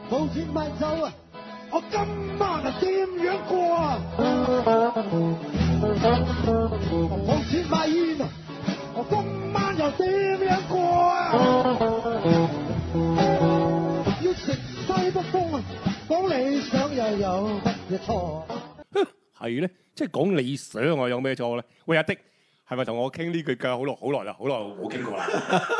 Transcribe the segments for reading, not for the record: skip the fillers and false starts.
冇錢買酒啊！我今晚啊點樣過啊？冇錢買煙啊！我今晚又點樣過啊？要食西北風啊！講理想又有乜嘢錯？ 係咧，即係講理想啊，有咩錯咧？喂，阿的，係咪同我傾呢句㗎？好耐啦，好耐冇傾過啦。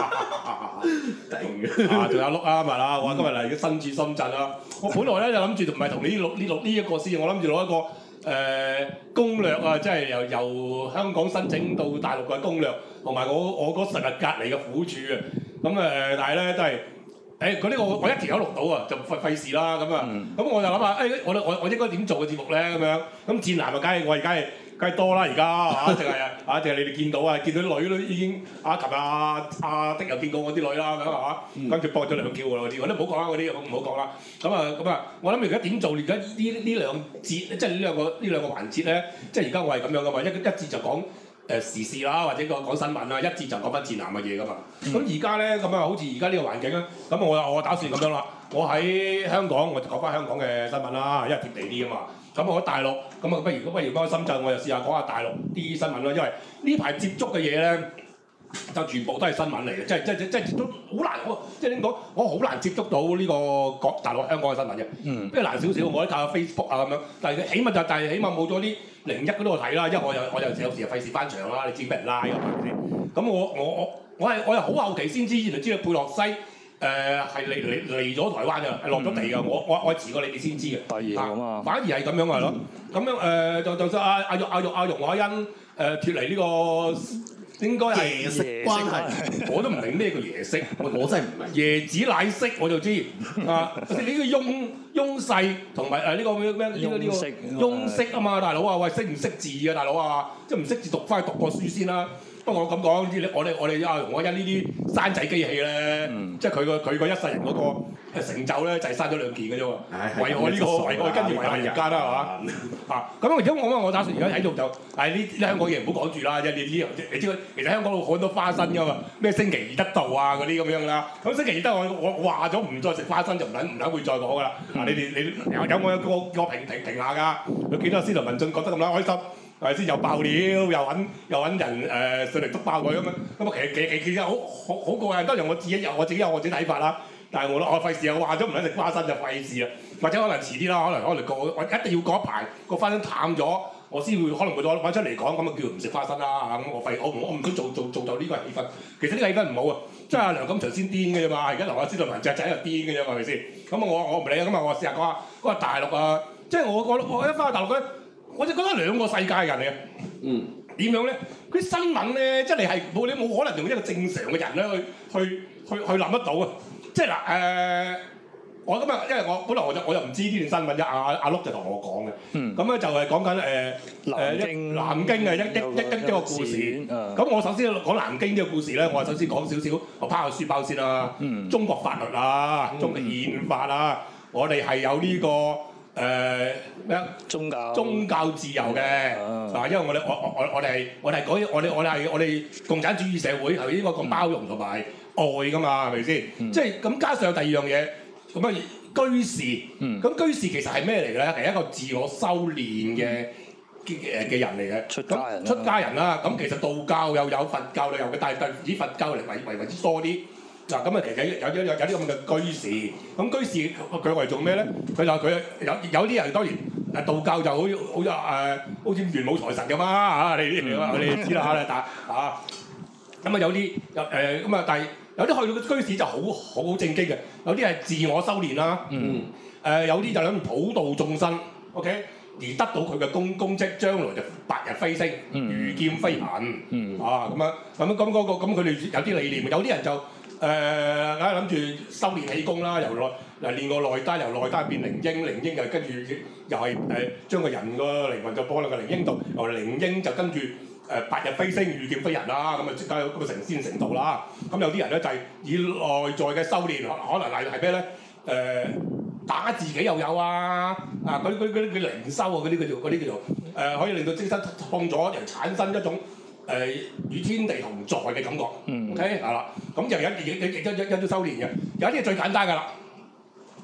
仲有碌啊，咪啦！我今日嚟嘅身處深圳啦。我本來咧就諗住唔係同你錄呢一個先，我諗住攞一個攻略啊，即係由香港申請到大陸嘅攻略，同埋我嗰10日隔離嘅苦處啊。咁但係咧都係。嗰啲我一條都錄到啊，就費事啦咁啊。咁我就諗下，我應該點做嘅節目咧咁樣。咁戰男啊，梗係多啦而家嚇，淨係你哋見到啊，見到啲女都已經琴日阿的又見過我啲女啦咁係嘛，跟住播咗2叫喎嗰啲，我都唔好講啦嗰啲，唔好講啦。咁啊，我諗而家點做？而家呢兩節，即係呢兩個環節咧，即係而家我係咁樣噶嘛，一節就講。時事啦，或者講新聞啦，一節就講翻戰男嘅嘢噶嘛。咁而家咧咁啊，好似而家呢個環境咧，咁我打算咁樣啦。我喺香港，我就講翻香港嘅新聞啦，因為貼地啲啊嘛。咁我喺大陸，咁啊不如講深圳，我就試下講下大陸啲新聞啦。因為呢排接觸嘅嘢咧，就全部都係新聞嚟嘅，即係都好難，即係點講？我好難接觸到呢個大陸香港嘅新聞嘅，因為難少少。我都靠 Facebook 啊咁樣，但係起碼冇咗啲01嗰度睇啦，因為我有時就費事翻牆啦，你知俾人拉㗎嘛係咪先？咁我係好後期先知，原來知道佩洛西係嚟咗台灣㗎，係落咗地㗎。我係遲過你哋先知嘅。 第二咁啊， 反而係咁樣係咯。咁樣就阿容海恩脱離呢個。應該係爺媳關係， 我都唔明咩叫爺媳， 我真係唔明。 椰子奶昔我就知啊，呢個翁婿同埋呢個咩翁媳啊嘛，大佬啊，喂識唔識字啊，大佬啊，即係唔識字讀翻去讀個書先啦。不過我咁講，我哋阿容海恩呢啲生仔機器咧，即係佢個一世人嗰個成就咧，就係生咗2件嘅啫喎。為我呢個為我跟住為我而家啦係嘛？咁而家我打算而家喺度就呢香港嘢唔好講住啦，即係你知其實香港好多花生㗎嘛，咩星期二得道啊嗰啲咁樣啦。咁星期二得我話咗唔再食花生就唔撚會再講㗎啦。你有冇個評下㗎？有幾多司徒文進覺得咁撚開心？係咪先又爆料又揾人上嚟篤爆佢咁樣？咁啊其實好過癮。當然我自己有我自己睇法啦。但係我費事啊！我話咗唔撚食花生就費事啦。或者可能遲啲啦，可能我一定要過一排個花生淡咗，我先會可能會再揾出嚟講，咁啊叫唔食花生啦咁我唔想做到呢個氣氛。其實呢個氣氛唔好啊，即係梁錦祥先癲嘅啫嘛。而家留下司徒文進仔又癲嘅啫嘛，係咪先？咁我唔理啊。咁啊我試下講下嗰個大陸啊，即係我一翻去大陸咧。我就覺得2個世界人嚟嘅。點樣咧？佢啲新聞咧，即係你冇可能用一個正常嘅人咧去諗得到啊！即係嗱我今日因為我本來我又唔知呢段新聞啫，阿碌就同我講嘅。咁咧就係講緊南京嘅一個故事。咁我首先講南京呢個故事咧，我首先講少少，我拋下書包先啦。中國法律啊，中國憲法啊，我哋係有呢個。宗教自由嘅因為我哋共產主義社會係應該咁包容同埋愛㗎嘛，係咪先？即係咁加上第二樣嘢咁啊居士，咁居士其實係咩嚟嘅咧？係一個自我修練嘅人嚟嘅，出家人啦。咁其實道教又有，佛教又有嘅，但係以佛教嚟為之多啲。嗱咁啊，其實有啲咁嘅居士，咁居士佢為做咩咧？佢有啲人當然道教就好似玄武財神咁啊嚇，你哋知啦嚇，咁啊有啲咁啊，但係有啲去到嘅居士就好正經嘅，有啲係自我修練啦，有啲就諗住普度眾生 ，OK， 而得到佢嘅功績，將來就白日飛升，御劍飛行，咁佢哋有啲理念，有啲人就。梗係諗住修練氣功啦，練個內丹，由內丹變靈嬰，靈嬰又跟住又係將個人個靈魂就放落個靈嬰度，由靈嬰就跟住白日飛升，御劍飛人啦，咁啊即刻咁成仙成道啦。咁有啲人咧就係以內在嘅修練，可能係咩咧？打自己又有啊，嗰啲靈修啊，嗰啲叫做可以令到精神放咗，又產生一種。與天地同在嘅感覺，OK 係啦，咁就有啲修練嘅，有啲係最簡單㗎啦，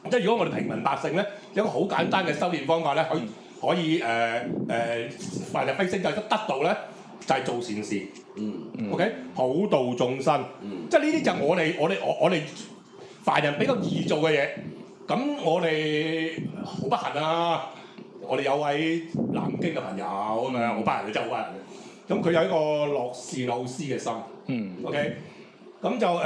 即係如果我哋平民百姓咧，有一個好簡單嘅修煉方法咧，可以凡人飛升就得到咧，就係做善事。OK， 普度眾生。即係呢啲就係我哋凡人比較易做嘅嘢。咁我哋好不幸啊！我哋有位南京嘅朋友咁樣，好不幸嘅真係好不幸嘅。咁佢有一個樂善好施嘅心。OK， 咁就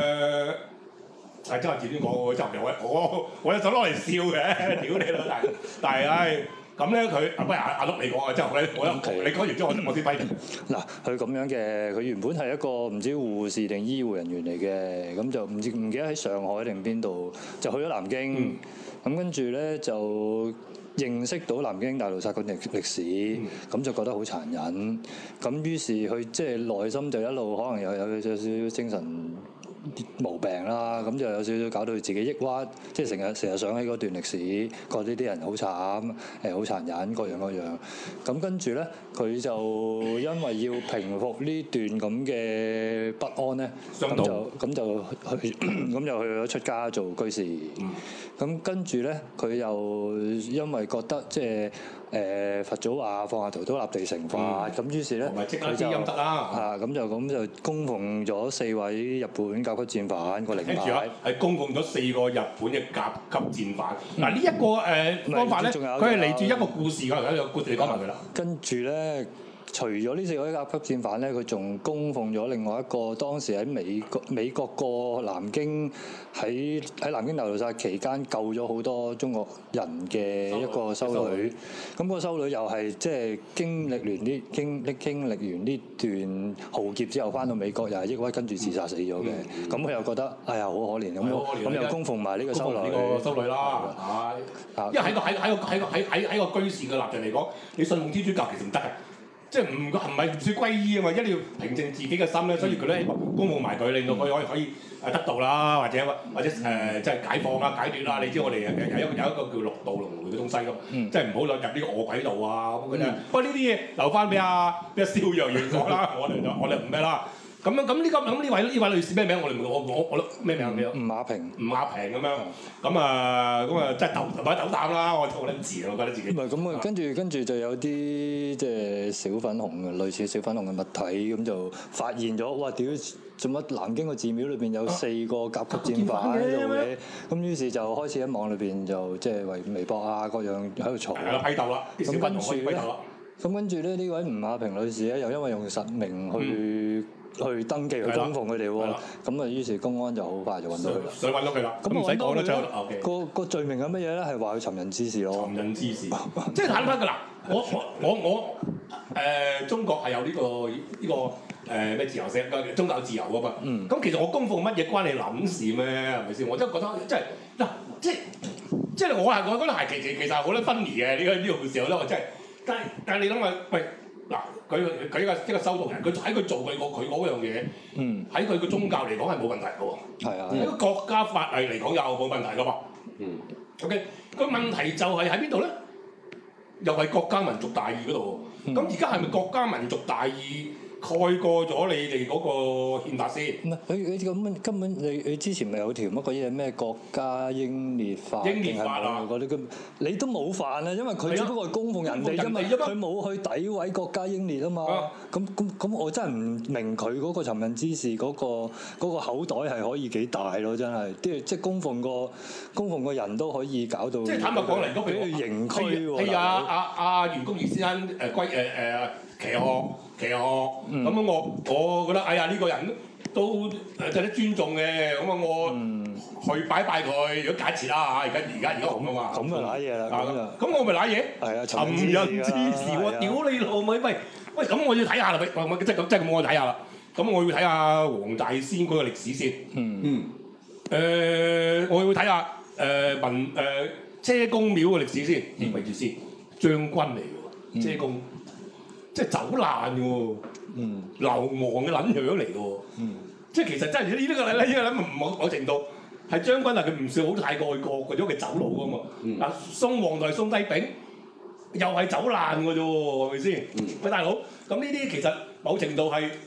真係自端講喎，真係我有手攞嚟笑嘅，屌你老！但係唉，咁咧佢不如阿碌你講啊，真係你講完之後我先批評。 嗱，佢咁樣嘅，佢原本係一個唔知護士定醫護人員嚟嘅，咁就唔記得喺上海定邊度，就去咗南京，咁跟住咧就認識到南京大屠殺嗰段歷史，咁就覺得好殘忍，咁於是佢即係內心就一路可能有少少精神毛病啦，咁就有少少搞到佢自己抑鬱，即係成日想起嗰段歷史，覺得啲人好慘，好殘忍，各樣。咁跟住咧，佢就因為要平復呢段咁嘅不安咧，咁就去咗出家做居士。咁跟住咧，佢又因為覺得即係佛祖話放下屠刀立地成佛，咁於是咧佢就咁就供奉咗4位日本甲級戰犯個靈牌， 係供奉咗4個日本嘅甲級戰犯。嗱呢一個方法咧，佢係嚟自一個故事㗎，有一個故事你講埋佢啦。 跟住咧。除咗呢4位甲級戰犯咧，佢仲供奉咗另外一個當時喺美國過南京喺南京大屠殺期間救咗好多中國人嘅一個修女。咁個修女又係即係經歷完呢段浩劫之後，翻到美國又係抑鬱，跟住自殺死咗嘅。咁佢又覺得哎呀好可憐咁又供奉埋呢個修女啦。因為喺個居士嘅立場嚟講，你信奉天主教其實唔得嘅。即係唔係唔算歸依啊嘛，一定要平靜自己嘅心咧，所以佢咧供奉埋佢，令到佢可以得道啦，或者即係解放啦、解脫啦。你知我哋有一個叫六道輪迴嘅東西噶嘛，即係唔好入呢個餓鬼道啊咁嘅啫。不過呢啲嘢留翻俾阿蕭若元講啦，我哋唔咩啦。咁呢位女士咩名？我咩名？ 吳亞萍咁樣。咁啊真係鬥膽啦！我都唔知啊，我覺得自己。 唔係咁啊，跟住就有啲即係小粉紅嘅類似小粉紅嘅物體，咁就發現咗，哇！屌，做乜南京個寺廟裏邊有4個甲級戰犯喺度嘅？咁於是就開始喺網裏邊就即係微博啊各樣喺度嘈。 係啦，批鬥啦！ 咁跟住咧，呢位吳亞萍女士咧，又因為用實名去登記去供奉佢哋喎，咁啊於是公安就好快就揾到佢啦。 想揾到佢啦，咁唔使講啦，就個罪名係乜嘢咧？係話佢尋釁滋事咯。 尋釁滋事，即係坦白㗎啦。我中國係有呢個咩自由社宗教自由㗎嘛。咁其實我供奉乜嘢關你撚事咩？係咪先？我真係覺得即係我覺得係其實係好多分離嘅呢個時候咧，我真係。但係你諗下，喂嗱，佢一個修道人，佢喺佢做佢嗰樣嘢，喺佢個宗教嚟講係冇問題嘅喎。係啊。喺個國家法例嚟講又冇問題嘅噃。OK， 個問題就係喺邊度咧？又係國家民族大義嗰度喎。咁而家係咪國家民族大義蓋過咗你哋嗰個憲法先？ 唔係佢根本你之前咪有條乜鬼嘢咩國家英烈法啊嗰啲咁，你都冇犯啊，因為佢只不過係供奉人哋啫嘛，佢冇去詆毀國家英烈啊嘛。咁我真係唔明佢嗰個尋釁滋事嗰個口袋係可以幾大咯，真係即係供奉個人都可以搞到。 即係坦白講嚟講， 俾佢刑拘喎。 係阿袁公儀先生騎學咁我覺得哎呀呢個人都值得尊重嘅，咁啊我去拜佢，如果假設啦嚇，而家咁啊嘛。 咁啊賴嘢啦， 咁我咪賴嘢？ 係啊， 尋釁滋事喎！屌你老味，喂咁我要睇下啦，即係咁我睇下啦。咁我要睇下黃大仙嗰個歷史先。我要睇下車公廟嘅歷史先，咪住先，將軍嚟嘅喎，車公。即係走難嘅喎，流亡嘅撚樣嚟嘅喎，即係其實真係呢個諗某程度係將軍啊，佢唔算好太過愛國嘅，因為佢走佬嘅嘛。嗱，宋皇台宋帝昺又係走難嘅啫喎，係咪先？喂大佬，咁呢啲其實某程度係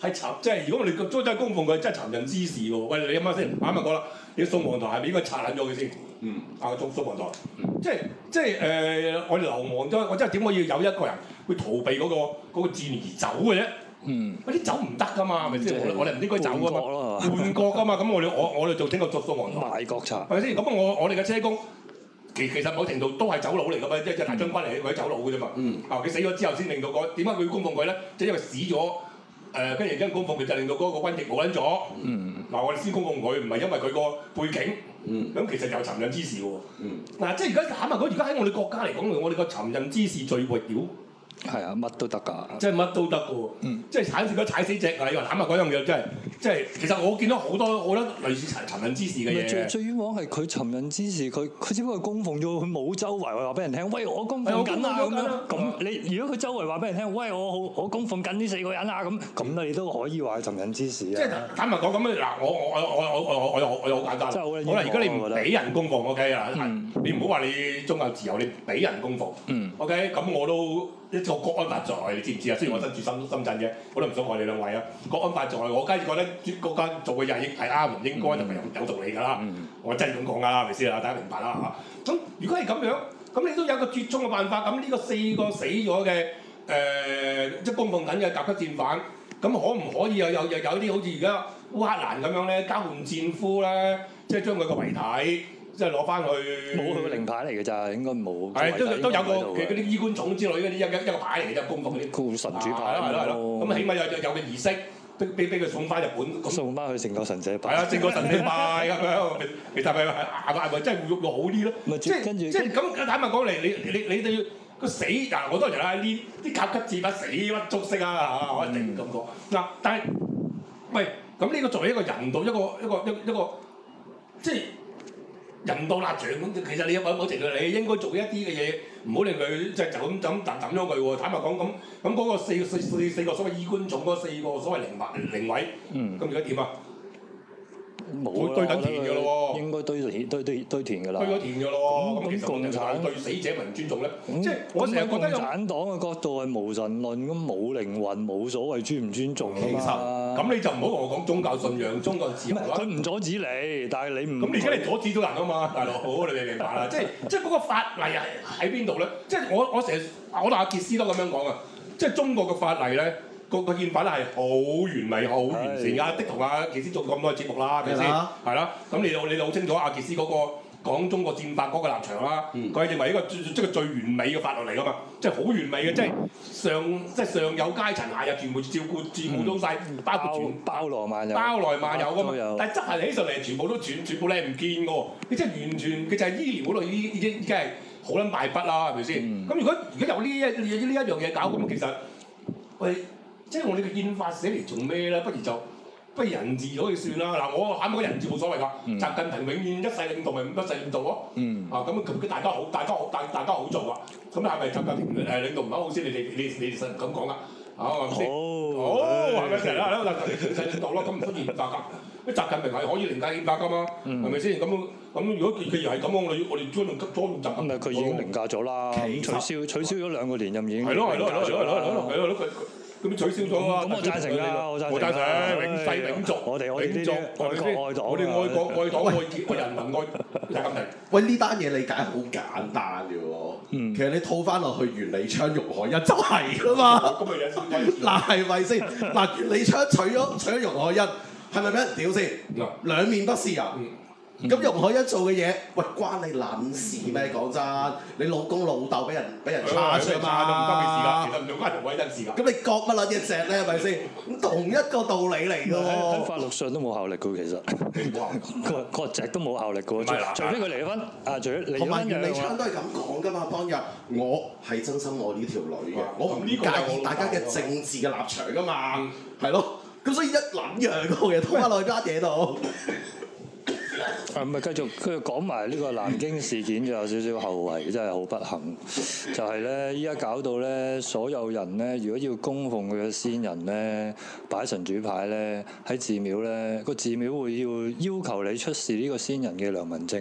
係即係如果我哋真係供奉佢，真係尋人之事喎。喂，你諗下先，啱啱講啦，你宋皇台係咪應該拆撚咗佢先？宋皇台，即係我哋流亡咗，我真係點可以有一個人會逃避嗰個戰而走嘅啫？嗰啲走唔得噶嘛，係咪先？我哋唔應該走噶嘛，叛國噶嘛。咁我哋做整個宋皇台賣國賊， 係咪先？咁我哋嘅車公其實某程度都係走佬嚟噶嘛，即係大將軍嚟，佢走佬嘅啫嘛。佢死咗之後先令到點解佢要供奉佢咧？即係因為死咗。跟住供奉佢就令到嗰個瘟疫冇撚咗。我哋先供奉佢，唔係因為佢個背景。咁其實就尋釁滋事喎。即係而家坦白講，而家喺我哋國家嚟講，我哋個尋釁滋事最為屌。 係啊，乜都得㗎。 即係乜都得㗎喎。即係踩死隻蟻。坦白講樣嘢即係其實我見到好多類似尋釁滋事嘅嘢。 最冤枉係佢尋釁滋事，佢只不過供奉咗，佢冇周圍話俾人聽，喂我供奉緊啊咁樣。咁你如果佢周圍話俾人聽，喂我供奉緊呢4個人啊咁你都可以話係尋釁滋事啊。 即係坦白講咁嗱，我又好簡單。好啦，而家你唔俾人供奉 ，OK 啦，你唔好話你宗教自由，你俾人供奉，OK，咁我都。一個國安法在，你知唔知啊？雖然我身住深圳嘅，我都唔想害你兩位啊。國安法在，我梗係覺得國家做嘅嘢係啱，唔應該就係有道理㗎啦。我真係咁講㗎啦，係咪先啊？大家明白啦嚇。咁如果係咁樣，咁你都有個絕衷嘅辦法。咁呢個4個死咗嘅即係供奉緊嘅甲級戰犯，咁可唔可以有啲好似而家烏克蘭咁樣咧，交換戰俘咧，即係將佢個遺體？即係攞翻去， 冇佢個靈牌嚟嘅咋，應該冇。 係都有個嗰啲衣冠冢之類嗰啲一個牌嚟嘅，供奉嗰啲。 神主牌係咯。咁起碼有個儀式，俾佢送翻日本。送翻去聖國神社拜。係啊，聖國神社拜咁樣，其實係咪真係會好啲咯？即係咁坦白講嚟，你哋個死嗱，我當然啦，呢啲甲級戰犯死屈足惜啊，我一定咁講嗱。但係喂，咁呢個作為一個人道一個即係。人道立場咁，其實你有某程度你應該做一啲嘅嘢，唔好令佢即係就咁抌咗佢喎。坦白講咁嗰個四個所謂衣冠冢嗰4個所謂靈位，咁而家點啊？冇堆緊田㗎咯喎， 應該堆填㗎啦。 堆咗田㗎咯。咁共產對死者咪唔尊重咧？即係我成日覺得共產黨嘅角度係無神論咁，冇靈魂冇所謂尊唔尊重㗎嘛。 咁你就唔好同我講宗教信仰、宗教自由啦。 佢唔阻止你，但係你唔咁你而家你阻止到人啊嘛，大佬，你明白啦？即係嗰個法例係喺邊度咧？即係我成日我同阿傑斯都咁樣講啊！即係中國嘅法例咧。個憲法咧係好完美、好完善㗎。的同阿傑斯做咁多節目啦，係咪先？係啦。咁你好清楚阿傑斯嗰個講中國戰法嗰個立場啦。佢係認為呢個即係最完美嘅法律嚟㗎嘛，即係好完美嘅，即係上有階層，下有全部照顧到晒，包括包羅萬有㗎嘛。但係執行起上嚟全部都全部你係唔見㗎喎。你即係完全佢就係醫療嗰度已經係好撚敗筆啦，係咪先？咁如果有呢一樣嘢搞，咁其實喂。即係我哋嘅憲法寫嚟做咩咧？不如人治咗佢算啦。嗱，我喊嗰人治冇所謂㗎。習近平永遠一世領導咪一世領導咯。咁大家好做㗎。咁係咪習近平領導唔係好先？你哋實咁講㗎？係咪先？係咪成日喺度習近平世領導咯？咁唔需要憲法㗎。習近平係可以凌駕憲法㗎嘛？係咪先？咁如果既然係咁，我哋專用習近平。 佢已經凌駕咗啦。取消咗2個連任已經。 係咯。咁取消咗啊！ 咁我贊成啦，我贊成，永世永續， 我哋呢啲愛黨， 我哋愛國愛黨愛人民愛習近平。 喂，呢單嘢理解好簡單嘅喎。其實你套翻落去袁李昌、容海恩就係㗎嘛。咁嘅嘢嗱係咪先？嗱袁李昌取咗容海恩，係咪俾人屌先？兩面不是人。咁容海恩做嘅嘢，喂關你撚事咩？講真，你老公老豆俾人叉出嘛， 唔關佢事㗎，其實唔關容海恩事㗎。 咁你割乜撚嘢隻咧？係咪先？同一個道理嚟㗎喎。 喺法律上都冇效力㗎，其實割隻都冇效力㗎喎。除非佢離婚啊，除咗離婚同埋袁李昌都係咁講㗎嘛。當日我係真心愛呢條女嘅，我唔介意大家嘅政治嘅立場㗎嘛，係咯。咁所以一撚樣嘅嘢套翻落去單嘢度。 唔係繼續講埋呢個南京事件，仲有少少後遺，真係好不幸。就係咧，依家搞到咧，所有人咧，如果要供奉佢嘅先人咧，擺神主牌咧，喺寺廟咧，個寺廟會要求你出示呢個先人嘅良民證咯。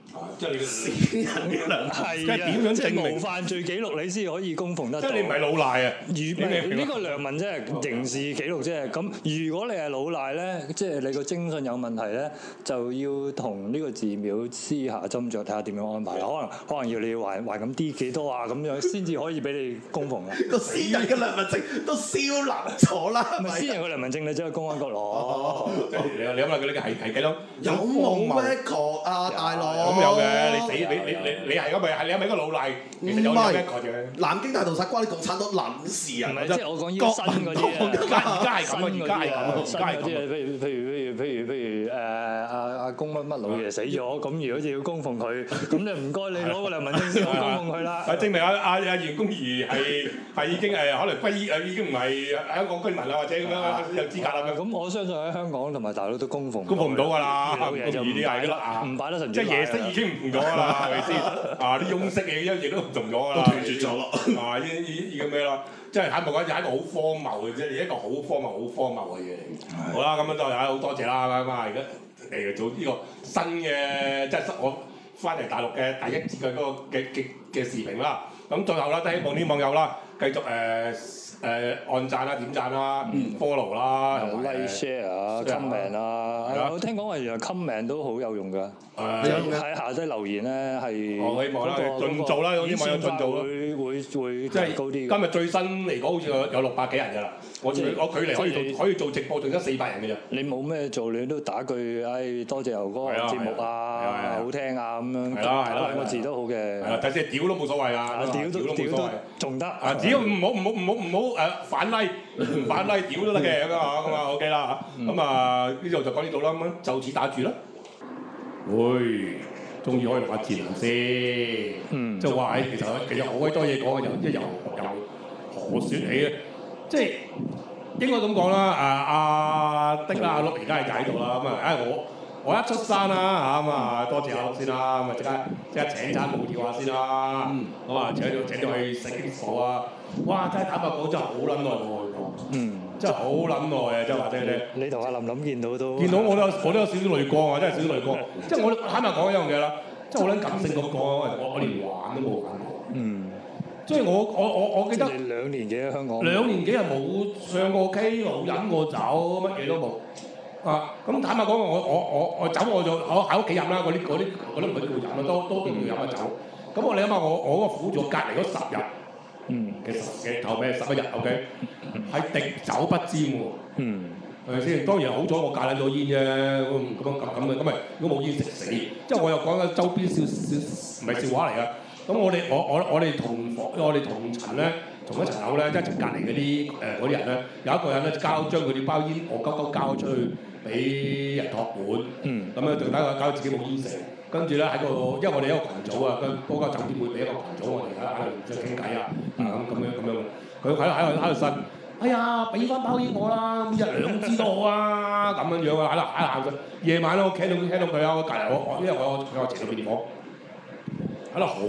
即係你私人嘅良民係即係點樣即係證明無犯罪記錄你先可以供奉得到。 即係你唔係老賴啊？ 呢個良民即係刑事記錄啫。咁如果你係老賴咧，即係你個徵信有問題咧，就要同呢個寺廟私下斟酌，睇下點樣安排。可能要你還咁啲幾多啊，咁樣先至可以俾你供奉啊。 個私人嘅良民證都燒爛咗啦， 唔係私人嘅良民證，你走去公安局攞。 你諗下佢呢個係幾多？ 有冇 record 啊，大佬？ 咁有嘅，你死你係咁咪你係咪一個老賴？其實有 record 嘅。 南京大屠殺關啲共產黨撚事啊！ 唔係即係我講依家新嗰啲啊， 而家係咁啊，而家係咁啊， 新嗰啲啊，譬如阿公乜老爺死咗，咁如果要供奉佢，咁就唔該你攞個良民證先可以供奉佢啦。 證明阿袁弓夷係已經可能歸已經唔係香港居民啦，或者咁樣有資格啦。 咁我相信喺香港同埋大陸都供奉唔到㗎啦， 老爺就唔係啦，唔擺得神主即係夜色已經唔同咗啦，係咪先？啲翁色嘅亦都唔同咗㗎啦， 都斷絕咗咯。 已經咩啦？即係坦白講，就係一個好荒謬嘅啫，一個好荒謬嘅嘢嚟。好啦，咁樣就好多謝啦，咁啊，而家嚟做呢個新嘅，即係我翻嚟大陸嘅第一次嘅嗰個嘅視頻啦。咁最後啦，都希望啲網友啦，繼續按讚啦、點讚啦、follow 啦、 like share 啊、comment 啊。我聽講話原來 comment 都好有用㗎。喺下低留言咧係。 我希望啦，盡做啦，有啲網友盡做咯。 會即係高啲。 今日最新嚟講，好似有600幾人㗎啦。我距離可以做直播，做得400人嘅啫。 你冇咩做，你都打句多謝牛哥節目啊，好聽啊咁樣，打兩個字都好嘅。 係啦，但係屌都冇所謂啊，屌都冇所謂， 仲得。 只要唔好反 like，屌都得嘅咁啊 OK 啦嚇。咁啊呢度就講呢度啦，咁就此打住啦。喂，終於可以錄下節目先。即係話其實好鬼多嘢講嘅，由何説起咧？即係應該咁講啦。阿的啦，阿碌而家係喺度啦。咁啊，我一出山啦嚇，咁啊多謝阿碌先啦。咁啊即刻請餐冇跳下先啦。咁啊請咗去食啲貨啊！哇！真係坦白講，真係好撚耐喎。真係好撚耐啊！真係話俾你聽。 你同阿林見到我都有少少淚光啊！真係少少淚光。即係我坦白講一樣嘢啦，即係好撚感性咁講，我連玩都冇玩過。即係我記得你2年幾喺香港 ？2年幾係冇上過 K，冇飲過酒，乜嘢都冇。咁坦白講，我酒我就喺屋企飲啦。嗰啲唔係叫飲啦，都要飲下酒。咁你諗下，我嗰個苦住隔離嗰10日。嘅頭尾11日 ，OK， 係滴酒不沾喎，係咪先？當然好彩我戒撚咗煙啫，咁咪如果冇煙食死，即係我又講緊周邊唔係笑話嚟㗎。咁我哋同層咧，同一層樓咧，即係隔離嗰啲人咧，有一個人咧將佢啲包煙我鳩交出去俾人託管，咁樣就搞到自己冇煙食。跟住咧喺個，因為我哋一個群組啊，嗰間酒店會俾一個群組我哋喺度再傾偈啊，咁樣，佢喺度呻，哎呀，俾翻包煙我啦，1、2支都好啊，咁樣樣啊，喺度夜晚咧我聽到佢啊，我隔離因為我斜對面房，喺度嚎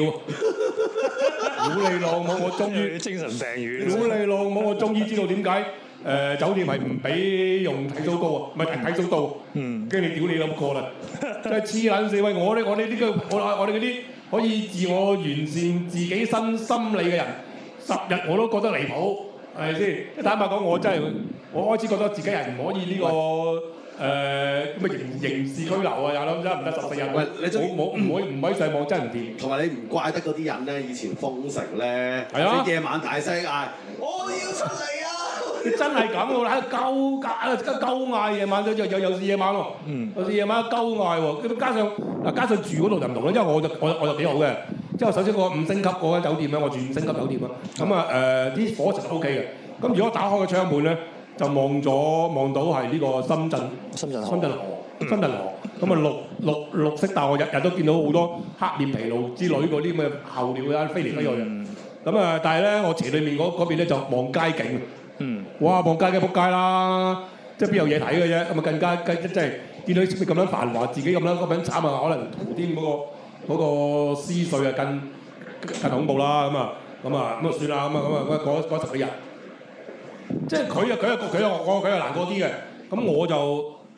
叫，屌你老母，我終於精神病院， 屌你老母，我終於知道點解。酒店係唔俾用剃鬚刀啊，唔係剃鬚刀，跟住你屌你諗過啦，真係黐撚死喂！我哋嗰啲可以自我完善自己心理嘅人，10日我都覺得離譜，係咪先？坦白講，我開始覺得自己係唔可以呢個刑事拘留啊，有諗真係唔得14日。 喂，你唔可以上網真係唔掂。 同埋你唔怪得嗰啲人咧，以前封城咧，即夜晚大聲嗌，我要出嚟啊！ 真係咁喎，喺度鳩嗌夜晚，有時夜晚喎，有時夜晚鳩嗌喎，加上住嗰度就唔同啦，因為我就幾好嘅，即係首先我5星級嗰間酒店咧，我住5星級酒店啦，咁啊啲伙食 OK 嘅，咁如果打開個窗門咧，就望到係呢個深圳河，咁啊綠色，但我日日都見到好多黑臉琵鷺之類嗰啲咁嘅候鳥啊飛嚟飛去嘅，咁啊但係咧我斜對面嗰邊咧就望街景。哇！望街嘅仆街啦，即係邊有嘢睇嘅啫，咁啊更加即係見到咁樣繁華，自己咁樣慘啊，可能徒添嗰個思緒啊，更恐怖啦，咁啊算啦，嗰10幾日，即係佢又難過啲嘅，咁我就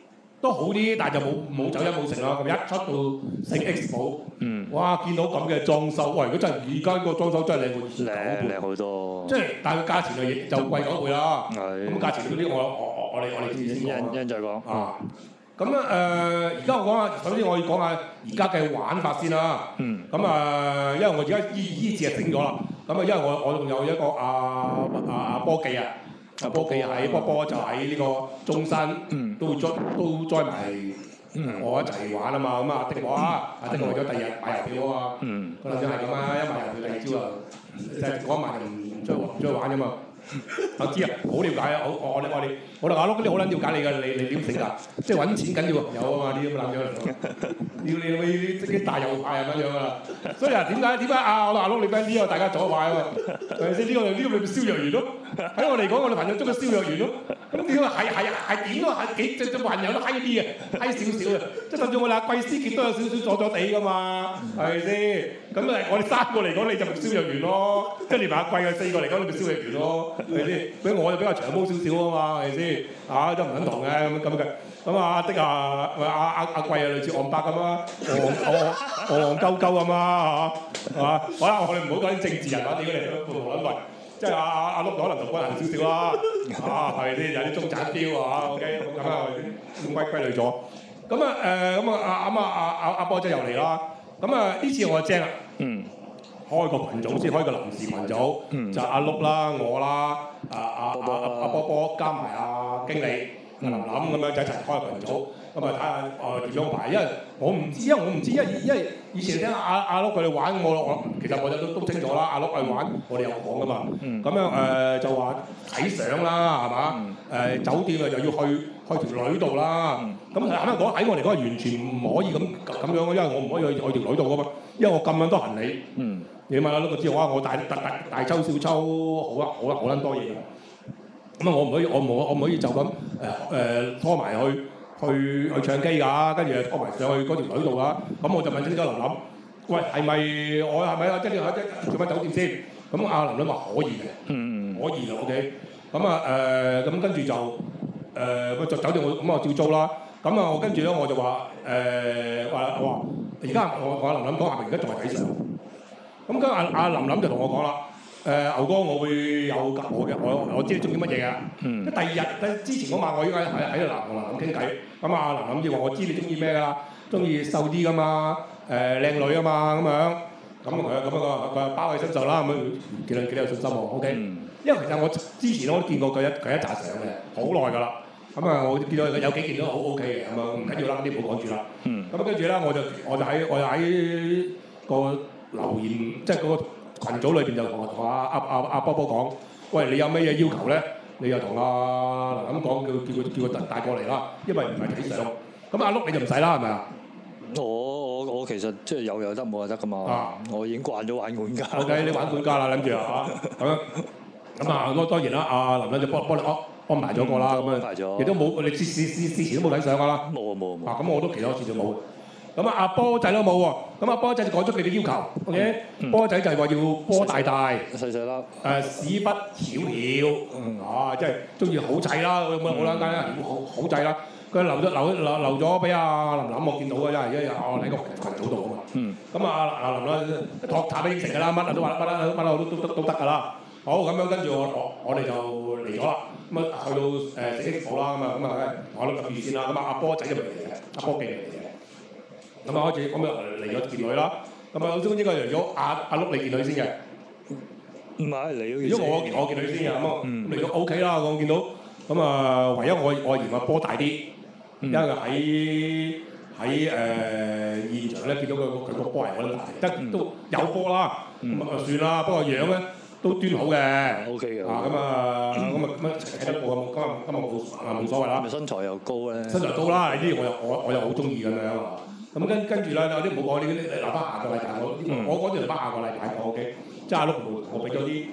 都好啲，但係就冇走音冇成啦。咁一出到聖 X 堡，哇！見到咁嘅裝修，喂！如果真係而家個裝修真係靚好多， 即係但係個價錢就貴咗一倍啦。 係咁價錢嗰啲我哋先講一陣再講啊。咁而家我講下，首先我要講下而家嘅玩法先啦。咁因為我而家依次係整咗啦。咁因為我仲有一個阿波記啊。波記喺波就喺呢個中山，都 join 埋我一齊玩啊嘛，咁阿的阿的為咗第二日買郵票啊嘛，嗰陣時係咁啊，一買郵票第二朝啊，即係嗰一晚就唔出去玩啫嘛。我知啊，好了解啊，我哋阿碌嗰啲好撚了解你㗎，你點整㗎？即係揾錢緊要有啊嘛，啲咁嘅撚樣，你即係大右派係咁樣啊。所以啊，點解我阿碌你俾呢個大家左派啊嘛？係咪先？呢個咪蕭若元咯。喺我嚟講，我哋朋友中嘅蕭若元咯。咁點解係點都係幾隻朋友都閪啲嘅，閪少少嘅。即係甚至我哋阿貴思傑都有少少左地㗎嘛，係咪先？咁我哋三個嚟講，你就咪蕭若元咯。即係連埋阿貴嘅四個嚟講，你咪蕭若元咯。係咪先？俾我就比較長毛少少啊嘛，係咪先？都唔肯同嘅咁嘅。咁阿的阿貴啊，類似戇伯咁啊，戇鳩鳩咁啊，係嘛？好啦，我哋唔好講啲政治人物點嚟都無撚為，即係阿碌可能同軍人少少啦，係咪先？有啲中產標啊 ，OK， 咁啊，咁歸類咗。咁阿波仔又嚟啦。咁呢次我就正啦。開個群組先，開個臨時群組，就阿碌啦、我啦、阿波加埋阿經理林咁樣就一齊開個群組，咁睇下點樣排，因為我唔知，因為以前聽阿碌佢哋玩，我其實我都清楚啦，阿碌去玩，我哋有講噶嘛，咁樣就話睇相啦，係嘛？酒店又要去條女度啦，咁啱講喺我嚟講係完全唔可以咁樣，因為我唔可以去條女度噶嘛，因為我咁樣多行李。你問阿碌就知我大抽小抽好撚多嘢㗎。咁我唔可以就咁拖埋去唱機㗎，跟住拖埋上去嗰條女度㗎。咁我就問清楚林林，喂係咪即係做翻酒店先？咁阿林林話可以嘅，可以嘅 OK。咁跟住就酒店我照租啦。咁我跟住咧我就話話而家我同阿林林講下，而家仲係睇相。咁阿林林就同我講啦，牛哥我會有我知你中意乜嘢㗎。第二日之前嗰晚我應該喺度同林林傾偈，咁阿林林就話我知你中意咩㗎啦，中意瘦啲㗎嘛，靚女啊嘛咁樣。咁佢包喺身上啦，咁幾有信心喎 OK。因為其實我之前我都見過佢一紮相嘅，好耐㗎啦。我見到有幾件都好 OK 嘅，咁唔緊要啦，啲唔好講住啦。咁跟住咧我就喺個留言即係嗰個群組裏邊就同阿波波講，喂你有咩嘢要求咧？你又同阿林林講，叫佢帶過嚟啦，因為唔係睇相。咁阿碌你就唔使啦，係咪啊？ 我其實即係有得冇得㗎嘛。我已經慣咗玩管家。 OK， 你玩管家啦，諗住啊咁當然啦，阿林林就幫你安排咗個啦，咁樣亦都冇你之前都冇睇相㗎啦。 冇。 咁我都其他次就冇。咁阿波仔都冇喎，咁阿波仔就講出佢哋要求 ，OK？波仔就係話要波大， 細粒， 屎忽翹，即係中意好細啦，咁好撚間啦，好細啦。佢留咗俾阿林林，我見到嘅，因為我喺個群組度啊嘛。咁阿林林托塔都應承㗎啦，乜都得㗎啦。好，咁樣跟住我哋就嚟咗啦。咁去到食火啦，我諗咁預先啦。咁阿波仔就未嚟嘅，阿波記嚟嘅。咁開始咁嚟咗見女啦。咁總之應該嚟咗阿碌嚟見女先嘅。 唔係嚟咗。 如果我見女先嘅，咁嚟咗 OK 啦。我見到咁唯一我嫌阿波大啲，因為喺現場咧見到佢個波係好大，都有波啦。咁算啦，不過樣咧都端好嘅。 OK 嘅。 睇得過今日冇所謂啦。 身材又高咧。 身材高啦，呢啲我又好中意咁樣。咁跟住咧，有啲唔好講呢啲，留翻下個禮拜我講住留翻下個禮拜講 OK。即係阿碌我俾咗啲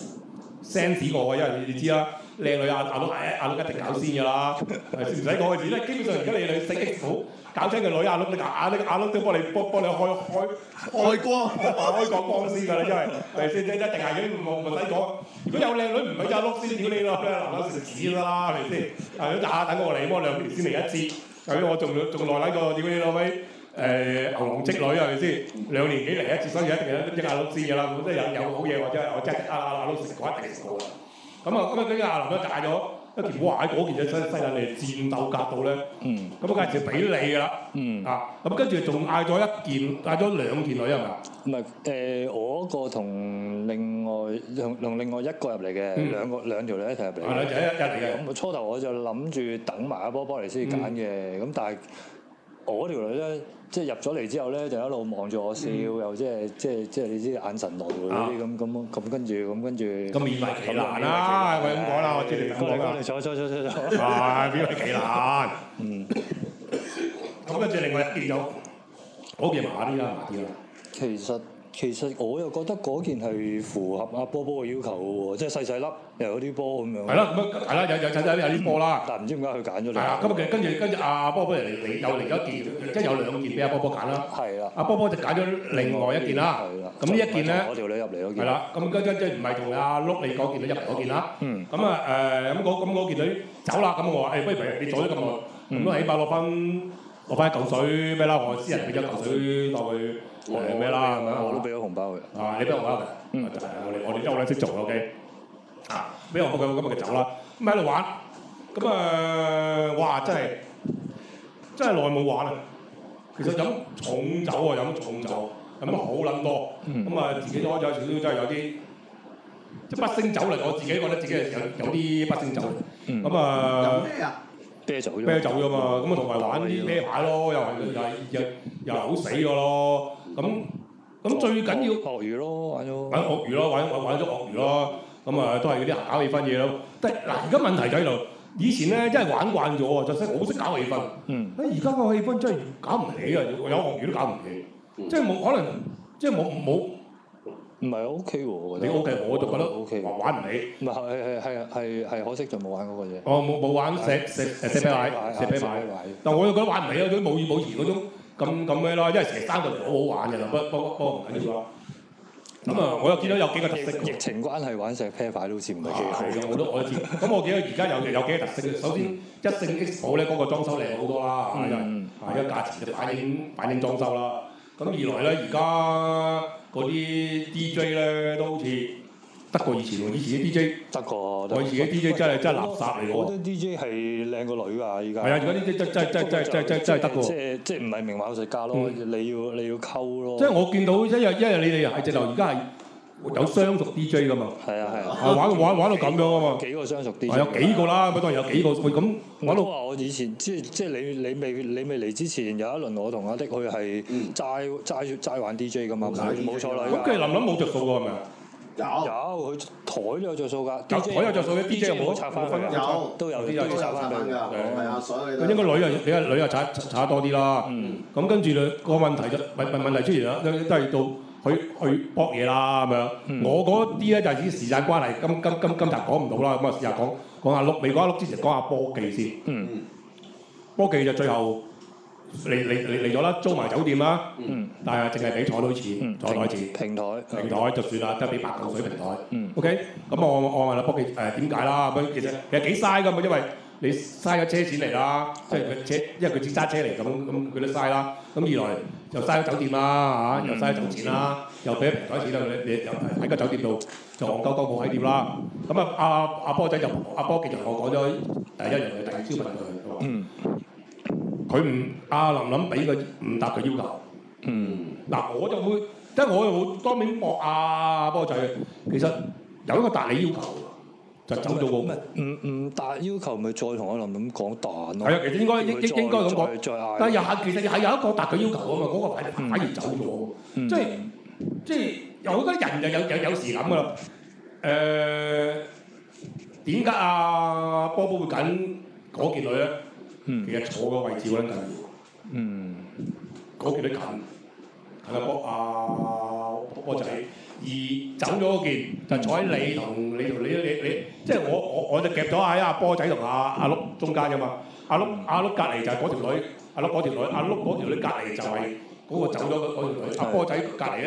sense 過嘅，因為你知啦，靚女阿碌一定搞先㗎啦，唔使講嘅字咧。基本上而家你去食 X 股搞親個女阿碌，阿碌都幫你開光先㗎啦，因為係先一定係嗰啲唔使講。如果有靚女唔係阿碌先屌你咯，嗱食屎啦，係咪先？等我嚟，2年先嚟一次。 咁我仲耐喺個點樣攞位牛郎織女係咪先？2年幾嚟一次，所以一定有阿碌知㗎啦。咁即係有好嘢或者我即係阿碌食過一定食過啦。咁跟住阿林都帶咗一件哇！嗰件嘢犀利嚟戰鬥格度咧，咁梗係俾你㗎啦，咁跟住仲嗌咗2件女係咪？ 唔係我嗰個同另外一個入嚟嘅兩條女一齊入嚟。 兩條一嚟嘅。 咁初頭我就諗住等埋阿波嚟先揀嘅，咁但係我條女咧，即係入咗嚟之後咧，就一路望住我笑，又即係你知眼神濃嗰啲咁跟住。咁勉為其難啦，我咁講啦，我知你咁講啦。 坐。 係勉為其難。咁跟住另外一件有嗰件麻啲啦。 其實我又覺得嗰件係符合阿波嘅要求嘅喎，即係細粒又有啲波咁樣。 係啦，咁係啦，有啲波啦。 但係唔知點解佢揀咗你。 係啊，咁跟住阿波又嚟咗一件，即係有2件俾阿波揀啦。係啦。阿波就揀咗另外一件啦。係啦。咁呢一件咧，我條女入嚟嗰件。係啦，咁跟住唔係同阿碌你嗰件入嚟嗰件啦。咁嗰件女走啦，咁我話不如你做咗咁耐，咁都起碼攞翻1嚿水咩啦？我私人俾咗嚿水當佢咩啦？係咪？ 我都俾咗紅包佢。 你俾紅包佢？就係我哋優識做 OK。俾紅包佢咁就走啦。咁喺度玩，咁哇！真係耐冇玩啦。其實飲重酒啊，飲重酒飲得好撚多。咁自己都開咗少少，真係有啲即係不勝酒嚟。我自己覺得自己係有啲不勝酒。 飲咩啊？ 啤酒啫嘛，咁同埋玩啲啤牌咯，又好死個咯，咁最緊要鱷魚咯，玩咗鱷魚咯，玩咗鱷魚咯，都係嗰啲搞氣氛嘢咯。但係嗱，而家問題就喺度，以前咧真係玩慣咗喎，就好識搞氣氛。而家個氣氛真係搞唔起啊！有鱷魚都搞唔起，即係冇可能，即係冇。 唔係 OK 喎，我覺得。 你 OK，我就覺得 OK， 玩唔起。 唔係可惜就冇玩嗰個啫。 冇玩射啤牌，但我又覺得玩唔起啊！都冇以前嗰種咁咩啦，因為成3個人好好玩嘅啦，不過唔緊要啦。咁我又見到有幾個特色。 疫情關係玩射啤牌都好似唔係幾好。 係我都知。咁我記得而家有幾個特色嘅。首先一勝 Expo 咧，嗰個裝修靚好多啦，因為價錢就反映裝修啦。咁二來咧，而家嗰啲 DJ 咧都好似得過以前喎，以前啲 DJ 得過。 我以前啲 DJ 真係垃圾嚟喎。 我覺得 DJ 係靚個女㗎，依家。 係啊，而家啲 DJ 真係得喎。 即係唔係名貌實價咯？你要溝咯。 即係我見到，因為你哋係直頭而家係有相熟 DJ 㗎嘛。係啊。玩到咁樣啊嘛。 幾個相熟 DJ。 有幾個啦，當然有幾個。喂，咁我都話我以前即係你未嚟之前有一輪我同阿的佢係齋玩 DJ 㗎嘛，冇錯啦。 咁佢林冇着數㗎係咪？ 有佢台都有着數㗎。 台有着數嘅 DJ 有冇拆翻？都有拆翻㗎。 係啊，所以應該女啊炒得多啲啦。咁跟住個問題問題出現啦，都係到去搏嘢啦咁樣。我嗰啲咧就係啲時間關係，今集講唔到啦。咁啊試下講阿碌，未講阿碌之前講阿波記先。波記就最後嚟咗啦，租埋酒店啦。但係淨係俾坐台錢，平台就算啦，得俾8嚿水平台。OK，咁我問阿波記點解啦？咁其實幾嘥㗎嘛，因為你嘥咗車錢嚟啦，即係佢因為佢只揸車嚟咁佢都嘥啦。咁二來又嘥咗酒店啦，又嘥咗酒錢啦，又俾咗平台錢啦，你又喺個酒店度就戇鳩鳩冇喺店啦。咁阿波記就同我講咗第一樣嘢，第二招問佢。佢阿林俾佢唔答佢要求。嗱我就會，即係我又會當面駁阿波仔。其實有一個達理要求，就走咗喎。 唔達要求，咪再同阿林咁講彈咯。 係啊，其實應該咁講。但係其實係有一個達佢要求啊嘛，嗰個反而走咗。即係有好多人就有時咁噶啦。點解阿波會揀嗰件女咧？其實坐個位置好緊要。嗰件都近阿波仔，而走咗嗰件就坐喺你同你，即係我就夾咗喺阿波仔同阿碌中間㗎嘛。阿碌隔離就係嗰條女，阿碌嗰條女隔離就係嗰個走咗嗰條女。阿波仔隔離咧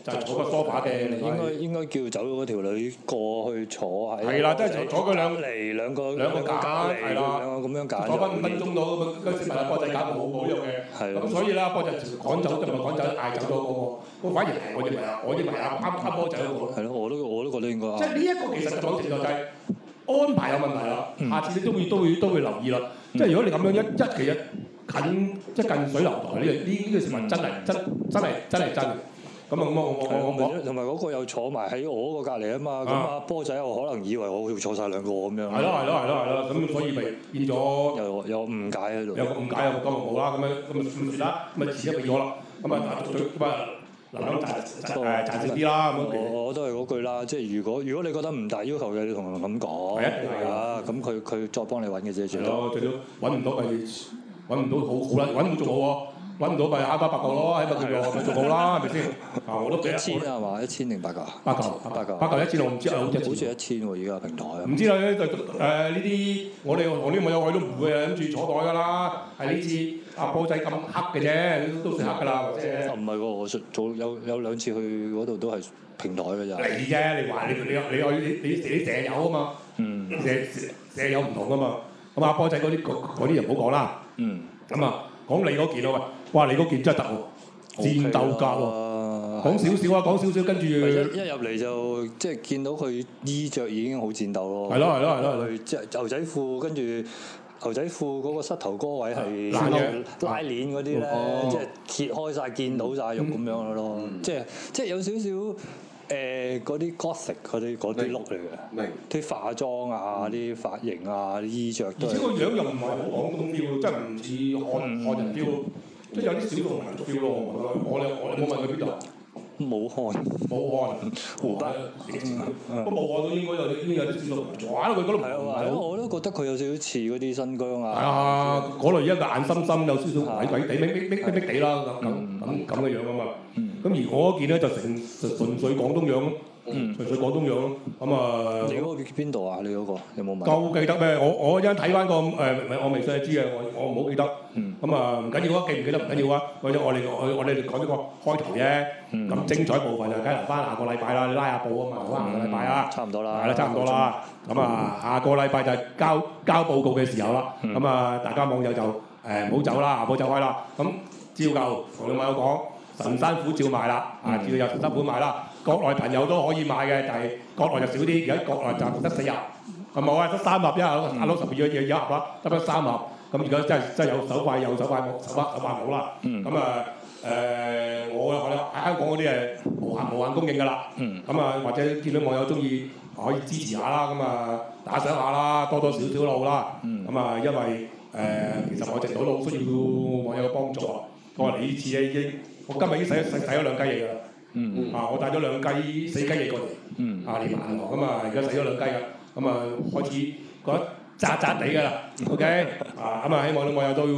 就係坐個 sofa 嘅， 應該叫走咗嗰條女過去坐喺。 係啦，即係坐佢兩個揀，係啦， 兩個咁樣揀。 坐翻5分鐘到咁啊，跟住問阿波仔揀冇用嘅。係咁所以咧，波仔趕走就咪趕走嗌走咗嗰個，反而係我認為啱波仔嗰個。係咯， 我都覺得應該。 即係呢一個其實某程度就係安排有問題啦。下次你都會留意啦。即係如果你咁樣其實近水樓台呢個食物真係真嘅。咁啊我同埋嗰個又坐埋喺我嗰個隔離啊嘛，咁阿波仔又可能以為我要坐晒兩個咁樣。係咯，咁所以咪變咗有誤解喺度。 有個誤解咁咪冇啦，咁算啦，咁咪遲咗變咗啦，咁啊賺少啲啦咁。 我都係嗰句啦，即係如果你覺得唔大要求嘅，你同人咁講。係啊，咁佢再幫你揾嘅啫，最多。 最多揾唔到好啦，揾唔到仲好喎。揾唔到咪啱8個咯，喺咪叫做仲好啦，係咪先？我都 1000係嘛？1000定8嚿 ？8嚿1000我唔知啊，好似1000喎，而家平台。 唔知啦，呢啲我啲網友都唔會諗住坐袋㗎啦，係呢次阿波仔咁黑嘅啫，都算黑㗎啦，或者。 唔係喎，我早有2次去嗰度都係平台㗎咋。 你啫，你話你成日有啊嘛，成日有唔同㗎嘛，咁阿波仔嗰啲人唔好講啦，咁啊講你嗰件啊喂。哇！你嗰件真係得喎，戰鬥甲喎，講少少，跟住一入嚟就即係見到佢衣着已經好戰鬥咯。 係咯， 即係牛仔褲，跟住牛仔褲嗰個膝頭哥位係拉鏈嗰啲咧，即係揭開晒見到晒肉咁樣咯，即係有少少。嗰啲 Gothic 嗰啲 look 嚟嘅，啲化妝啊、啲髮型啊、啲衣着都係。而且個樣又唔係好廣東 feel，即係唔似漢人 feel，即係有啲少數民族 feel 咯。我哋冇問佢邊度。武漢，湖北。不過武漢都應該有啲少數民族。哇！佢嗰度係咯，我都覺得佢有少少似嗰啲新疆啊。係啊，嗰類一個眼深深有少少鬼鬼地、逼地啦咁嘅樣啊嘛。咁而我嗰件咧就純粹廣東樣咯，咁啊。你嗰個邊度啊？你嗰個有冇問？夠記得咩？我一睇翻個我微信就知嘅，我唔好記得。咁啊唔緊要啊，記唔記得唔緊要啊。我哋講呢個開頭啫。咁精彩部分就梗係留翻下個禮拜啦，你拉下布啊嘛，留翻下個禮拜啊。差唔多啦。係啦，差唔多啦。咁啊，下個禮拜就係交報告嘅時候啦。咁啊，大家網友就唔好走啦，唔好走開啦。咁照舊同你網友講。神山虎照賣啦，照有神山虎賣啦。國內朋友都可以買嘅，但係國內就少啲。而家國內就得4盒，係冇啊？得3盒啫。阿佬12嘢一盒啦，得3盒。咁而家真係有手快冇啦。咁啊我喺香港嗰啲無限供應㗎啦。咁啊或者見到網友中意可以支持下啦，咁啊打賞下啦，多少路啦。咁啊因為其實我直到都好需要網友嘅幫助。我話你呢次咧已經。我今日已經洗咗2雞翼㗎啦，我帶咗4雞翼過嚟，連埋銀行咁啊，而家洗咗2雞㗎，咁啊開始覺得渣渣地㗎啦 ，OK，咁啊希望啲網友都要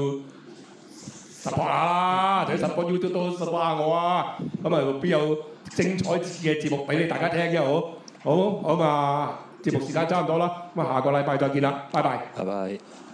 support 下啦，或者 support YouTube 都 support 下我啊，咁啊邊有精彩嘅節目俾你大家聽啫好，咁啊節目時間差唔多啦，咁啊下個禮拜再見啦，拜拜。